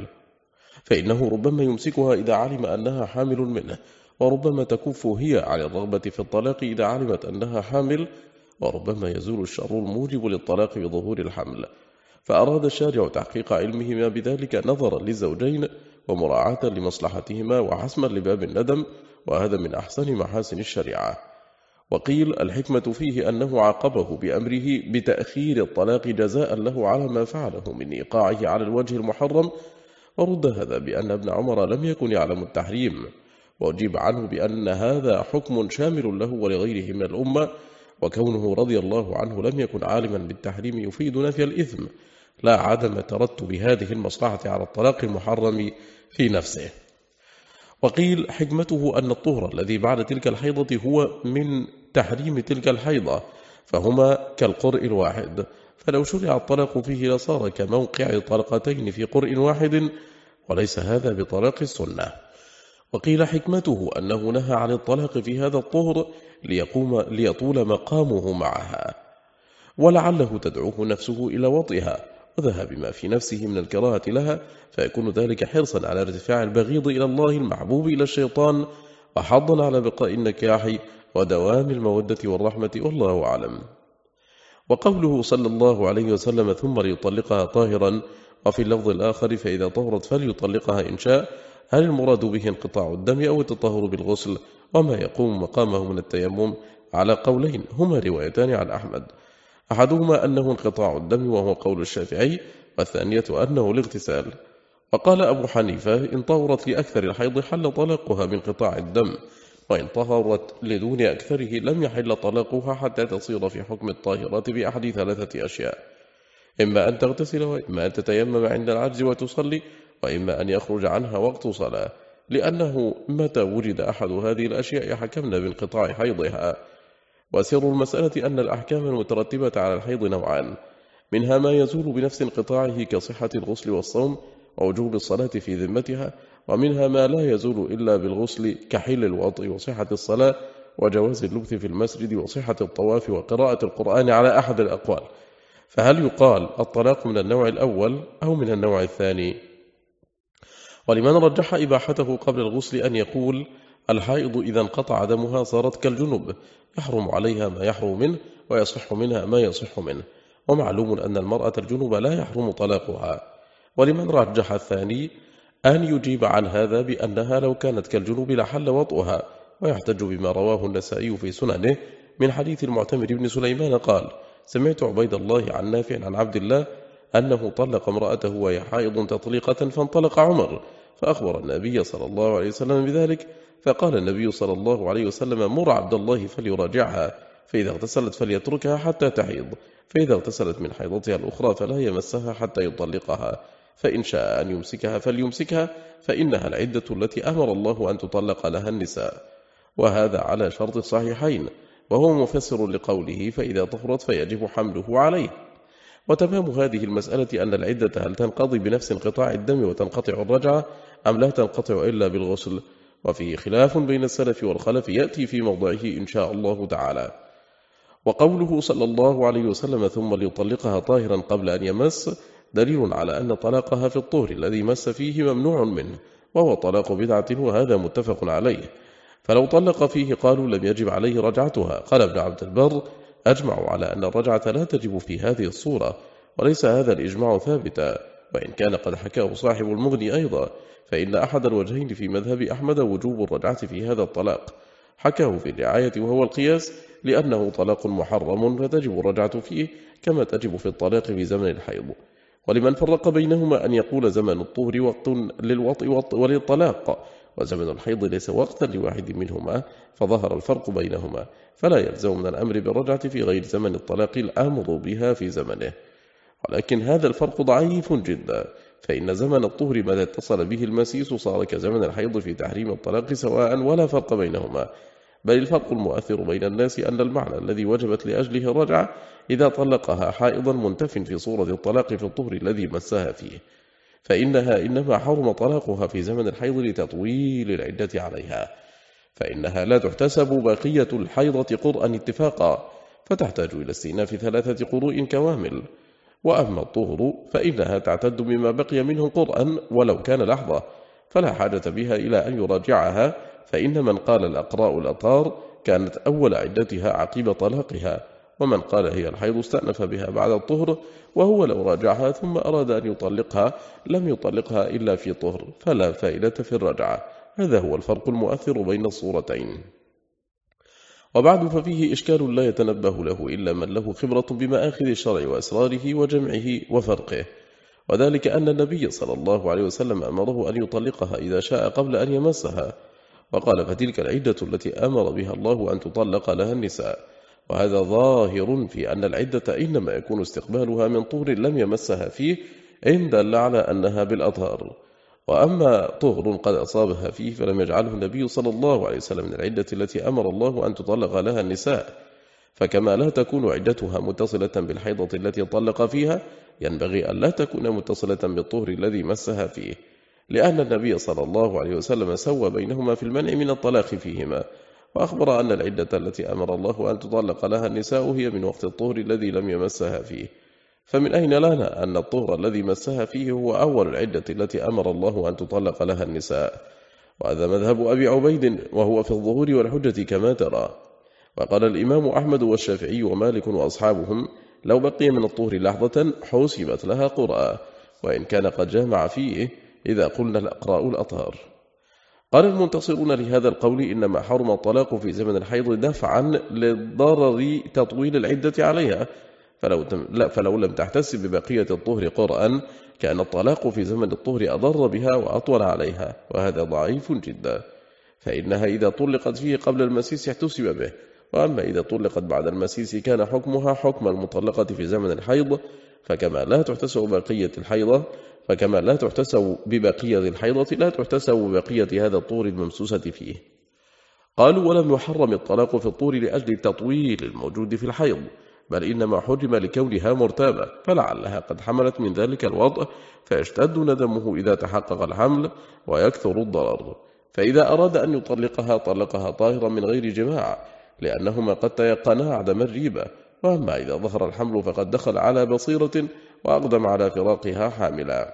فإنه ربما يمسكها إذا علم أنها حامل منه، وربما تكف هي عن الرغبة في الطلاق إذا علمت أنها حامل، وربما يزول الشر الموجب للطلاق بظهور الحمل، فأراد الشارع تحقيق علمهما بذلك نظرا للزوجين ومراعاة لمصلحتهما وحسما لباب الندم، وهذا من أحسن محاسن الشريعة. وقيل الحكمة فيه أنه عاقبه بأمره بتأخير الطلاق جزاء له على ما فعله من إيقاعه على الوجه المحرم، ورد هذا بأن ابن عمر لم يكن يعلم التحريم، وأجيب عنه بأن هذا حكم شامل له ولغيره من الأمة، وكونه رضي الله عنه لم يكن عالما بالتحريم يفيد نفي الإثم، لا عدم ترتب هذه المصلحة على الطلاق المحرم في نفسه. وقيل حكمته أن الطهر الذي بعد تلك الحيضة هو من تحريم تلك الحيضة، فهما كالقرء الواحد، فلو شرع الطلاق فيه لصار كموقع طلقتين في قرء واحد، وليس هذا بطلاق السنة. وقيل حكمته أنه نهى عن الطلاق في هذا الطهر ليطول مقامه معها، ولعله تدعوه نفسه إلى وطئها وذهب بما في نفسه من الكراهة لها، فيكون ذلك حرصا على ارتفاع البغيض إلى الله المحبوب إلى الشيطان، وحظا على بقاء النكاح ودوام المودة والرحمة، والله أعلم. وقوله صلى الله عليه وسلم ثم ليطلقها طاهرا، وفي اللفظ الآخر فإذا طهرت فليطلقها إن شاء، هل المراد به انقطاع الدم أو التطهر بالغسل وما يقوم مقامه من التيمم؟ على قولين هما روايتان عن أحمد، أحدهما أنه انقطاع الدم وهو قول الشافعي، والثانية أنه الاغتسال. وقال أبو حنيفة إن طهرت لأكثر الحيض حل طلاقها بانقطاع الدم، وإن طهرت لدون أكثره لم يحل طلاقها حتى تصير في حكم الطاهرات بأحد ثلاثة أشياء: إما أن تغتسل، وإما أن تتيمم عند العجز وتصلي، وإما أن يخرج عنها وقت صلاة، لأنه متى وجد أحد هذه الأشياء حكمنا بانقطاع حيضها. وسر المسألة أن الأحكام المترتبة على الحيض نوعان: منها ما يزول بنفس انقطاعه كصحة الغسل والصوم ووجوب الصلاة في ذمتها، ومنها ما لا يزول إلا بالغسل كحل الوطء وصحة الصلاة وجواز اللبث في المسجد وصحة الطواف وقراءة القرآن على أحد الأقوال. فهل يقال الطلاق من النوع الأول أو من النوع الثاني؟ ولمن رجح إباحته قبل الغسل أن يقول الحائض إذا انقطع دمها صارت كالجنب، يحرم عليها ما يحرم منه ويصح منها ما يصح منه، ومعلوم أن المرأة الجنب لا يحرم طلاقها. ولمن رجح الثاني أن يجيب عن هذا بأنها لو كانت كالجنوب لحل وطئها، ويحتج بما رواه النسائي في سننه من حديث المعتمر بن سليمان قال سمعت عبيد الله عن نافع عن عبد الله أنه طلق امرأته وهي حائض تطليقة فانطلق عمر فأخبر النبي صلى الله عليه وسلم بذلك، فقال النبي صلى الله عليه وسلم مر عبد الله فليراجعها، فإذا اغتسلت فليتركها حتى تحيض، فإذا اغتسلت من حيضتها الأخرى فلا يمسها حتى يطلقها، فإن شاء أن يمسكها فليمسكها، فإنها العدة التي أمر الله أن تطلق لها النساء. وهذا على شرط الصحيحين، وهو مفسر لقوله فإذا طهرت فيجب حمله عليه. وتمام هذه المسألة أن العدة هل تنقضي بنفس انقطاع الدم وتنقطع الرجعة أم لا تنقطع إلا بالغسل، وفيه خلاف بين السلف والخلف يأتي في موضعه إن شاء الله تعالى. وقوله صلى الله عليه وسلم ثم ليطلقها طاهرا قبل أن يمس دليل على أن طلاقها في الطهر الذي مس فيه ممنوع منه، وهو طلاق بدعة، وهذا متفق عليه. فلو طلق فيه قالوا لم يجب عليه رجعتها. قال ابن عبد البر أجمعوا على أن الرجعة لا تجب في هذه الصورة، وليس هذا الإجماع ثابتا، وإن كان قد حكاه صاحب المغني أيضا، فإن أحد الوجهين في مذهب أحمد وجوب الرجعة في هذا الطلاق، حكاه في الرعاية وهو القياس، لأنه طلاق محرم فتجب الرجعة فيه كما تجب في الطلاق في زمن الحيض. ولمن فرق بينهما أن يقول زمن الطهر وقت للوطء وللطلاق، وزمن الحيض ليس وقتا لواحد منهما، فظهر الفرق بينهما، فلا يلزم من الأمر بالرجعة في غير زمن الطلاق الآمر بها في زمنه. ولكن هذا الفرق ضعيف جدا، فإن زمن الطهر متى اتصل به المسيس صار كزمن الحيض في تحريم الطلاق سواء، ولا فرق بينهما، بل الفرق المؤثر بين الناس أن المعنى الذي وجبت لأجله الرجعة إذا طلقها حائضا منتف في صورة الطلاق في الطهر الذي مسها فيه، فإنها إنما حرم طلاقها في زمن الحيض لتطويل العدة عليها، فإنها لا تحتسب بقية الحيضة قرءا اتفاقا، فتحتاج إلى استئناف 3 قروء كوامل. وأما الطهر فإنها تعتد بما بقي منه قرءا ولو كان لحظة، فلا حاجة بها إلى أن يراجعها، فإن من قال الأقراء الأطهار كانت أول عدتها عقيب طلاقها، ومن قال هي الحيض استأنف بها بعد الطهر، وهو لو راجعها ثم أراد أن يطلقها لم يطلقها إلا في طهر، فلا فائدة في الرجعة. هذا هو الفرق المؤثر بين الصورتين. وبعد ففيه إشكال لا يتنبه له إلا من له خبرة بمآخذ الشرع وأسراره وجمعه وفرقه، وذلك أن النبي صلى الله عليه وسلم أمره أن يطلقها إذا شاء قبل أن يمسها، وقال فتلك العدة التي أمر بها الله أن تطلق لها النساء. وهذا ظاهر في أن العدة إنما يكون استقبالها من طهر لم يمسها فيه إن دل على أنها بالأطهار، وأما طهر قد أصابها فيه فلم يجعله النبي صلى الله عليه وسلم من العدة التي أمر الله أن تطلق لها النساء، فكما لا تكون عدتها متصلة بالحيضة التي طلق فيها ينبغي أن لا تكون متصلة بالطهر الذي مسها فيه، لأن النبي صلى الله عليه وسلم سوى بينهما في المنع من الطلاق فيهما، وأخبر أن العدة التي أمر الله أن تطلق لها النساء هي من وقت الطهر الذي لم يمسها فيه، فمن أين لنا أن الطهر الذي مسها فيه هو أول العدة التي أمر الله أن تطلق لها النساء؟ وهذا مذهب أبي عبيد، وهو في الظهور والحجة كما ترى. وقال الإمام أحمد والشافعي ومالك وأصحابهم لو بقي من الطهر لحظة حسبت لها قرأ، وإن كان قد جامع فيه إذا قلنا الأقراء الأطهار. قال المنتصرون لهذا القول إنما حرم الطلاق في زمن الحيض دفعا للضرر تطويل العدة عليها، فلو لم تحتسب ببقية الطهر قرآن كان الطلاق في زمن الطهر أضر بها وأطول عليها، وهذا ضعيف جدا، فإنها إذا طلقت فيه قبل المسيس احتسب به، وأما إذا طلقت بعد المسيس كان حكمها حكم المطلقة في زمن الحيض، فكما لا تحتسب ببقية الحيضة لا تحتسب ببقية هذا الطهر الممسوسة فيه. قالوا ولم يحرم الطلاق في الطهر لأجل التطويل الموجود في الحيض، بل إنما حرم لكونها مرتابة، فلعلها قد حملت من ذلك الوضع فيشتد ندمه إذا تحقق الحمل ويكثر الضرر. فإذا أراد أن يطلقها طلقها طاهرا من غير جماع، لأنهما قد تيقنا عدم الريبة. وأما إذا ظهر الحمل فقد دخل على بصيرة وأقدم على فراقها حاملا.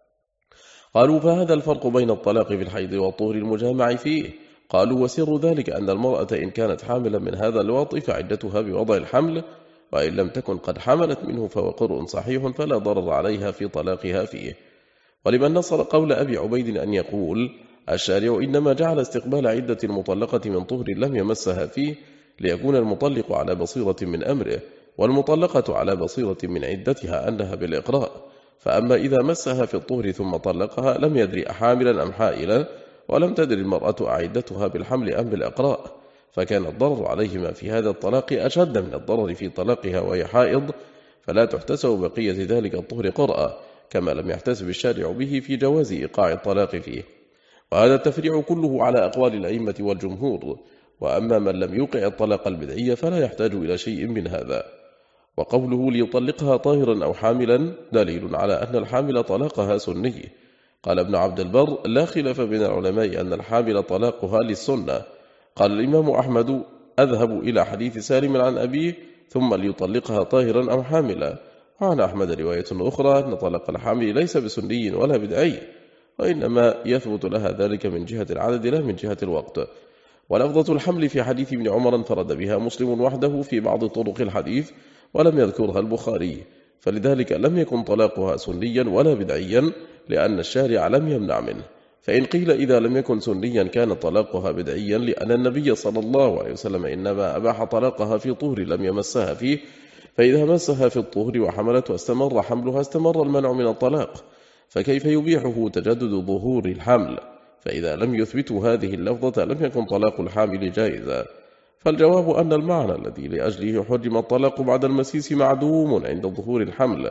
قالوا فهذا الفرق بين الطلاق في الحيض والطهر المجامع فيه. قالوا وسر ذلك أن المرأة إن كانت حاملا من هذا الوطء فعدتها بوضع الحمل، وإن لم تكن قد حملت منه فهو قرء صحيح فلا ضرر عليها في طلاقها فيه. ولمن نصر قول أبي عبيد أن يقول الشارع إنما جعل استقبال عدة المطلقة من طهر لم يمسها فيه ليكون المطلق على بصيرة من أمره، والمطلقة على بصيرة من عدتها أنها بالإقراء. فأما إذا مسها في الطهر ثم طلقها لم يدري أحاملا أم حائلا، ولم تدري المرأة أعدتها بالحمل أم بالإقراء، فكان الضرر عليهما في هذا الطلاق أشد من الضرر في طلاقها وهي حائض، فلا تحتسب بقية ذلك الطهر قرأ، كما لم يحتسب الشارع به في جواز إيقاع الطلاق فيه. وهذا التفريع كله على أقوال الأئمة والجمهور. وأما من لم يوقع الطلاق البدعي فلا يحتاج إلى شيء من هذا. وقوله ليطلقها طاهرا أو حاملا دليل على أن الحامل طلاقها سني. قال ابن عبد البر لا خلاف بين العلماء أن الحامل طلاقها للسنة. قال الإمام أحمد أذهب إلى حديث سالم عن أبيه ثم ليطلقها طاهرا أو حاملا. وعن أحمد رواية أخرى أن طلاق الحامل ليس بسني ولا بدعي، وإنما يثبت لها ذلك من جهة العدد لا من جهة الوقت. ولفظة الحمل في حديث ابن عمر انفرد بها مسلم وحده في بعض طرق الحديث ولم يذكرها البخاري، فلذلك لم يكن طلاقها سنيا ولا بدعيا لأن الشارع لم يمنع منه. فإن قيل إذا لم يكن سنيا كان طلاقها بدعيا لأن النبي صلى الله عليه وسلم إنما أباح طلاقها في طهر لم يمسها فيه، فإذا مسها في الطهر وحملت واستمر حملها استمر المنع من الطلاق، فكيف يبيحه تجدد ظهور الحمل؟ فإذا لم يثبتوا هذه اللفظة لم يكن طلاق الحامل جائزا. فالجواب أن المعنى الذي لأجله حرم الطلاق بعد المسيس معدوم عند ظهور الحمل،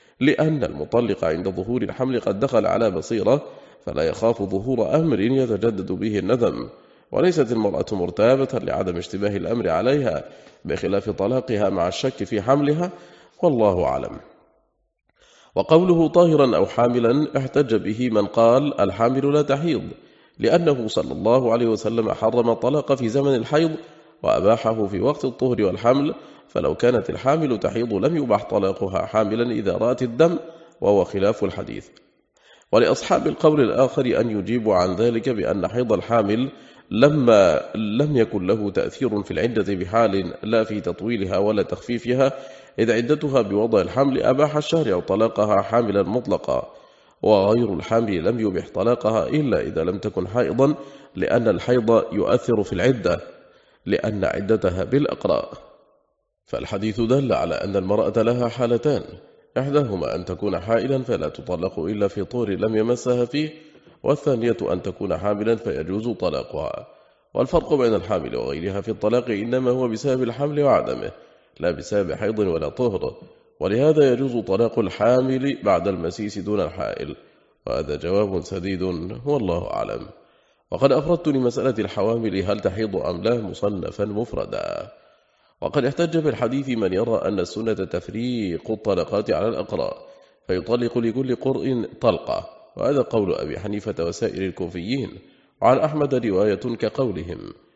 لأن المطلق عند ظهور الحمل قد دخل على بصيرة فلا يخاف ظهور أمر يتجدد به الندم، وليست المرأة مرتابة لعدم اشتباه الأمر عليها بخلاف طلاقها مع الشك في حملها، والله أعلم. وقوله طاهرا أو حاملا احتج به من قال الحامل لا تحيض، لأنه صلى الله عليه وسلم حرم الطلاق في زمن الحيض وأباحه في وقت الطهر والحمل، فلو كانت الحامل تحيض لم يباح طلاقها حاملا إذا رأت الدم، وهو خلاف الحديث. ولأصحاب القول الآخر أن يجيبوا عن ذلك بأن حيض الحامل لما لم يكن له تأثير في العدة بحال لا في تطويلها ولا تخفيفها، إذ عدتها بوضع الحمل أباح الشارع طلاقها حاملا مطلقا، وغير الحامل لم يبح طلاقها إلا إذا لم تكن حائضا، لأن الحيض يؤثر في العدة لأن عدتها بالأقراء. فالحديث دل على أن المرأة لها حالتان، إحداهما أن تكون حائلا فلا تطلق إلا في طهر لم يمسها فيه، والثانية أن تكون حاملا فيجوز طلاقها. والفرق بين الحامل وغيرها في الطلاق إنما هو بسبب الحمل وعدمه، لا بسبب حيض ولا طهر، ولهذا يجوز طلاق الحامل بعد المسيس دون الحائل. وهذا جواب سديد والله أعلم. وقد أفردت لمسألة الحوامل هل تحيض أم لا مصنفا مفردا. وقد احتج بالحديث من يرى أن السنة تفريق الطلقات على الأقراء، فيطلق لكل قرء طلقة، وهذا قول أبي حنيفة وسائر الكوفيين. وعن أحمد رواية كقولهم.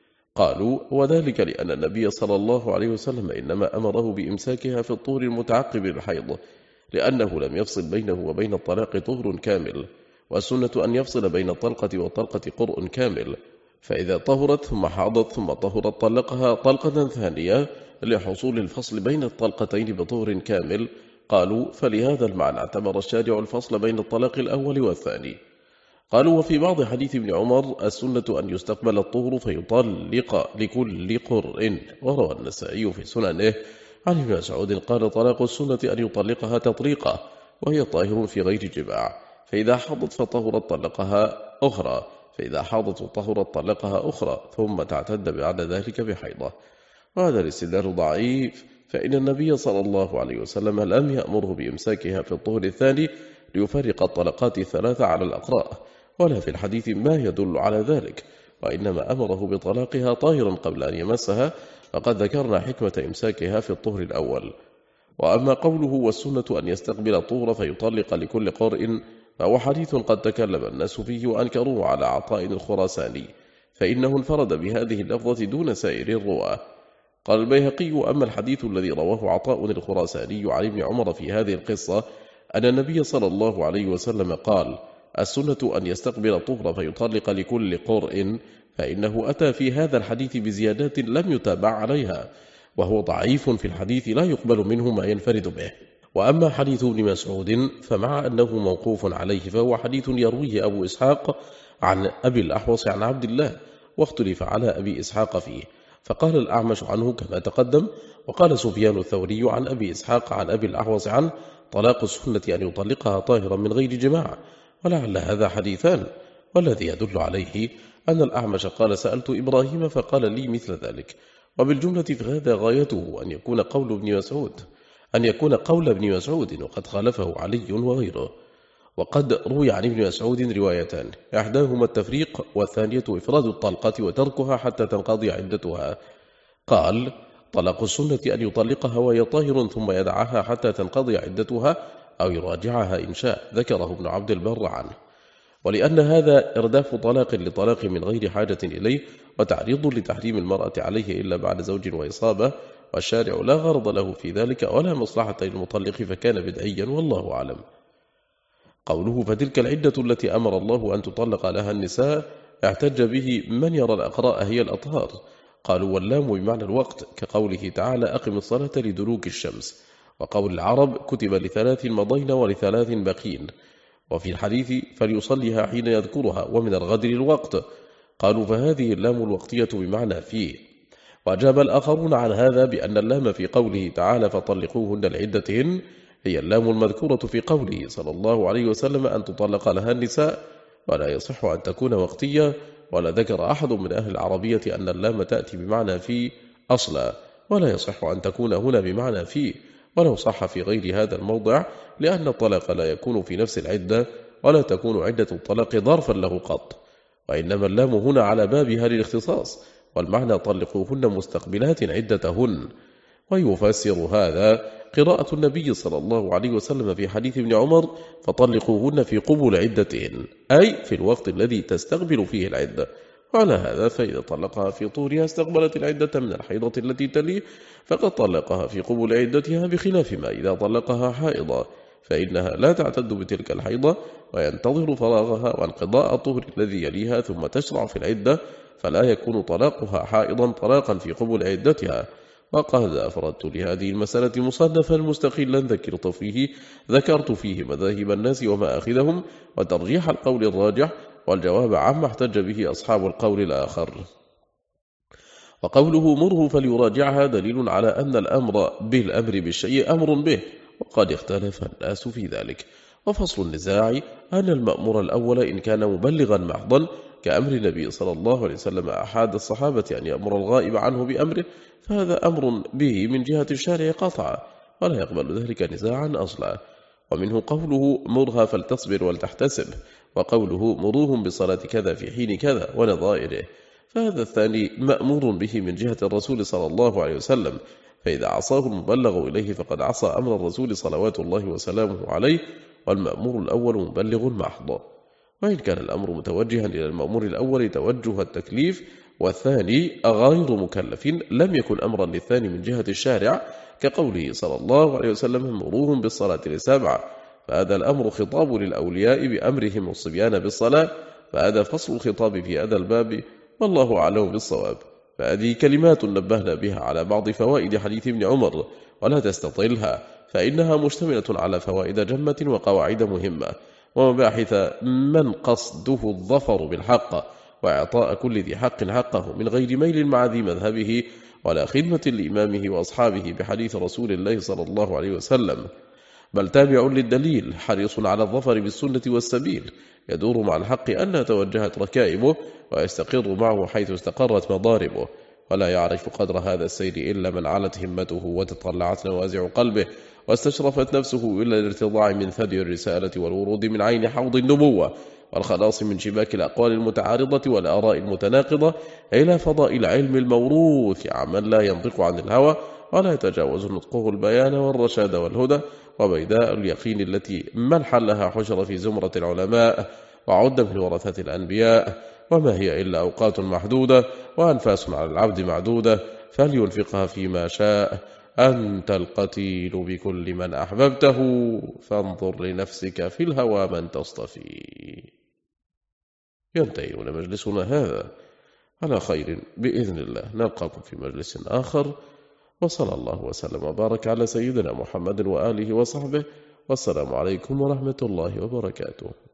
قالوا وذلك لأن النبي صلى الله عليه وسلم إنما أمره بإمساكها في الطهر المتعقب للحيض، لأنه لم يفصل بينه وبين الطلاق طهر كامل، والسنة أن يفصل بين الطلقة والطلقة قرء كامل، فإذا طهرت ثم حاضت ثم طهرت طلقها طلقة ثانية لحصول الفصل بين الطلقتين بطهر كامل. قالوا فلهذا المعنى اعتبر الشارع الفصل بين الطلاق الأول والثاني. قالوا وفي بعض حديث ابن عمر السنة أن يستقبل الطهر فيطلق لكل قرء، وروى النسائي في سننه عن ابن مسعود قال طلاق السنة أن يطلقها تطريقة وهي طاهر في غير جماع، فإذا حاضت فطهرت طلقها أخرى، فإذا حاضت طهرت طلقها أخرى، ثم تعتد بعد ذلك بحيضة. وهذا الاستدلال ضعيف، فإن النبي صلى الله عليه وسلم لم يأمره بإمساكها في الطهر الثاني ليفرق الطلقات الثلاثة على الأقراء، ولا في الحديث ما يدل على ذلك، وإنما أمره بطلاقها طاهرا قبل أن يمسها، فقد ذكرنا حكمة إمساكها في الطهر الأول. وأما قوله والسنة أن يستقبل الطهر فيطلق لكل قرء فهو حديث قد تكلم الناس فيه وأنكروه على عطاء الخراساني، فإنه انفرد بهذه اللفظة دون سائر الرواة. قال البيهقي: أما الحديث الذي رواه عطاء الخراساني عن ابن عمر في هذه القصة أن النبي صلى الله عليه وسلم قال: السنة أن يستقبل الطهر فيطلق لكل قرء، فإنه أتى في هذا الحديث بزيادات لم يتابع عليها، وهو ضعيف في الحديث لا يقبل منه ما ينفرد به. وأما حديث ابن مسعود فمع أنه موقوف عليه فهو حديث يرويه أبو إسحاق عن أبي الأحوص عن عبد الله، واختلف على أبي إسحاق فيه، فقال الأعمش عنه كما تقدم، وقال سفيان الثوري عن أبي إسحاق عن أبي الأحوص عنه: طلاق السنة أن يطلقها طاهرا من غير جماع. ولعل هذا حديثان، والذي يدل عليه أن الأعمش قال: سألت إبراهيم فقال لي مثل ذلك. وبالجملة فهذا غايته أن يكون قول ابن مسعود وقد خالفه علي وغيره. وقد روي عن ابن مسعود روايتان، إحداهما التفريق والثانية إفراد الطلقة وتركها حتى تنقضي عدتها. قال: طلاق السنة أن يطلقها وهي طاهر ثم يدعها حتى تنقضي عدتها أو يراجعها إن شاء، ذكره ابن عبد البر عنه. ولأن هذا إرداف طلاق لطلاق من غير حاجة إليه، وتعريض لتحريم المرأة عليه إلا بعد زوج وإصابة، والشارع لا غرض له في ذلك ولا مصلحة للمطلق، فكان بدعيا والله أعلم. قوله: فتلك العدة التي أمر الله أن تطلق لها النساء، احتج به من يرى الأقراء هي الأطهار. قالوا: واللام بمعنى الوقت، كقوله تعالى: أقم الصلاة لدلوك الشمس، وقول العرب: كتب ل3 مضين ول3 بقين. وفي الحديث: فليصليها حين يذكرها، ومن الغدر الوقت. قالوا: فهذه اللام الوقتية بمعنى فيه. وأجاب الآخرون عن هذا بأن اللام في قوله تعالى: فطلقوهن لعدتهن هي اللام المذكورة في قوله صلى الله عليه وسلم أن تطلق لها النساء، ولا يصح أن تكون وقتية. ولا ذكر أحد من أهل العربية أن اللام تأتي بمعنى في أصلا، ولا يصح أن تكون هنا بمعنى في، ولو صح في غير هذا الموضع، لأن الطلاق لا يكون في نفس العدة، ولا تكون عدة الطلاق ظرفا له قط، وإنما اللام هنا على بابها للاختصاص، والمعنى: طلقوهن مستقبلات عدتهن. ويفسر هذا قراءة النبي صلى الله عليه وسلم في حديث ابن عمر: فطلقوهن في قبل عدتهن، أي في الوقت الذي تستقبل فيه العدة. وعلى هذا فإذا طلقها في طورها استقبلت العدة من الحيضة التي تليه، فقد طلقها في قبل عدتها، بخلاف ما إذا طلقها حائضة، فإنها لا تعتد بتلك الحيضة، وينتظر فراغها وانقضاء الطهر الذي يليها ثم تشرع في العدة، فلا يكون طلاقها حائضا طلاقا في قبل عدتها. وقد أفردت لهذه المسألة مصنفا مستقلا ذكرت فيه مذاهب الناس ومآخذهم، وترجيح القول الراجح، والجواب عما احتج به أصحاب القول الآخر. وقوله: مره فليراجعها دليل على أن الأمر بالأمر بالشيء أمر به، وقد اختلف الناس في ذلك. وفصل النزاع أن المأمور الأول إن كان مبلغا محضا كأمر النبي صلى الله عليه وسلم أحد الصحابة أن يأمر الغائب عنه بأمره، فهذا أمر به من جهة الشارع قطعا، ولا يقبل ذلك نزاعا أصلا. ومنه قوله: مرها فلتصبر ولتحتسب، وقوله: مروهم بصلاة كذا في حين كذا، ونظائره. فهذا الثاني مأمور به من جهة الرسول صلى الله عليه وسلم، فإذا عصاه المبلغ إليه فقد عصى أمر الرسول صلوات الله وسلامه عليه، والمأمور الأول مبلغ محض. وإن كان الأمر متوجها إلى المأمور الأول توجه التكليف، والثاني غير مكلف، لم يكن أمرا للثاني من جهة الشارع، كقوله صلى الله عليه وسلم: مروهم بالصلاة ل7، فهذا الأمر خطاب للأولياء بأمرهم الصبيان بالصلاة، فهذا فصل الخطاب في هذا الباب، والله أعلم بالصواب. فهذه كلمات نبهنا بها على بعض فوائد حديث ابن عمر، ولا تستطيلها، فإنها مشتملة على فوائد جمة وقواعد مهمة، ومباحث من قصده الظفر بالحق، وإعطاء كل ذي حق حقه من غير ميل مع ذي مذهبه، ولا خدمة لإمامه وأصحابه بحديث رسول الله صلى الله عليه وسلم، بل تابع للدليل حريص على الظفر بالسنة والسبيل، يدور مع الحق أن توجهت ركائبه، ويستقر معه حيث استقرت مضاربه، ولا يعرف قدر هذا السير إلا من علت همته وتطلعت نوازع قلبه، واستشرفت نفسه إلا الارتضاع من ثدي الرسالة والورود من عين حوض النبوة، والخلاص من شباك الأقوال المتعارضة والآراء المتناقضة إلى فضاء العلم الموروث عمن لا ينطق عن الهوى ولا يتجاوز نطقه البيان والرشاد والهدى، وبيداء اليقين التي من حلها حشر في زمرة العلماء وعد من ورثة الأنبياء، وما هي إلا أوقات محدودة وأنفاس على العبد معدودة، فلينفقها فيما شاء. أنت القتيل بكل من أحببته، فانظر لنفسك في الهوى من تصطفي. ينتهي مجلسنا هذا على خير بإذن الله، نلقاكم في مجلس آخر، وصلى الله وسلم وبارك على سيدنا محمد وآله وصحبه، والسلام عليكم ورحمة الله وبركاته.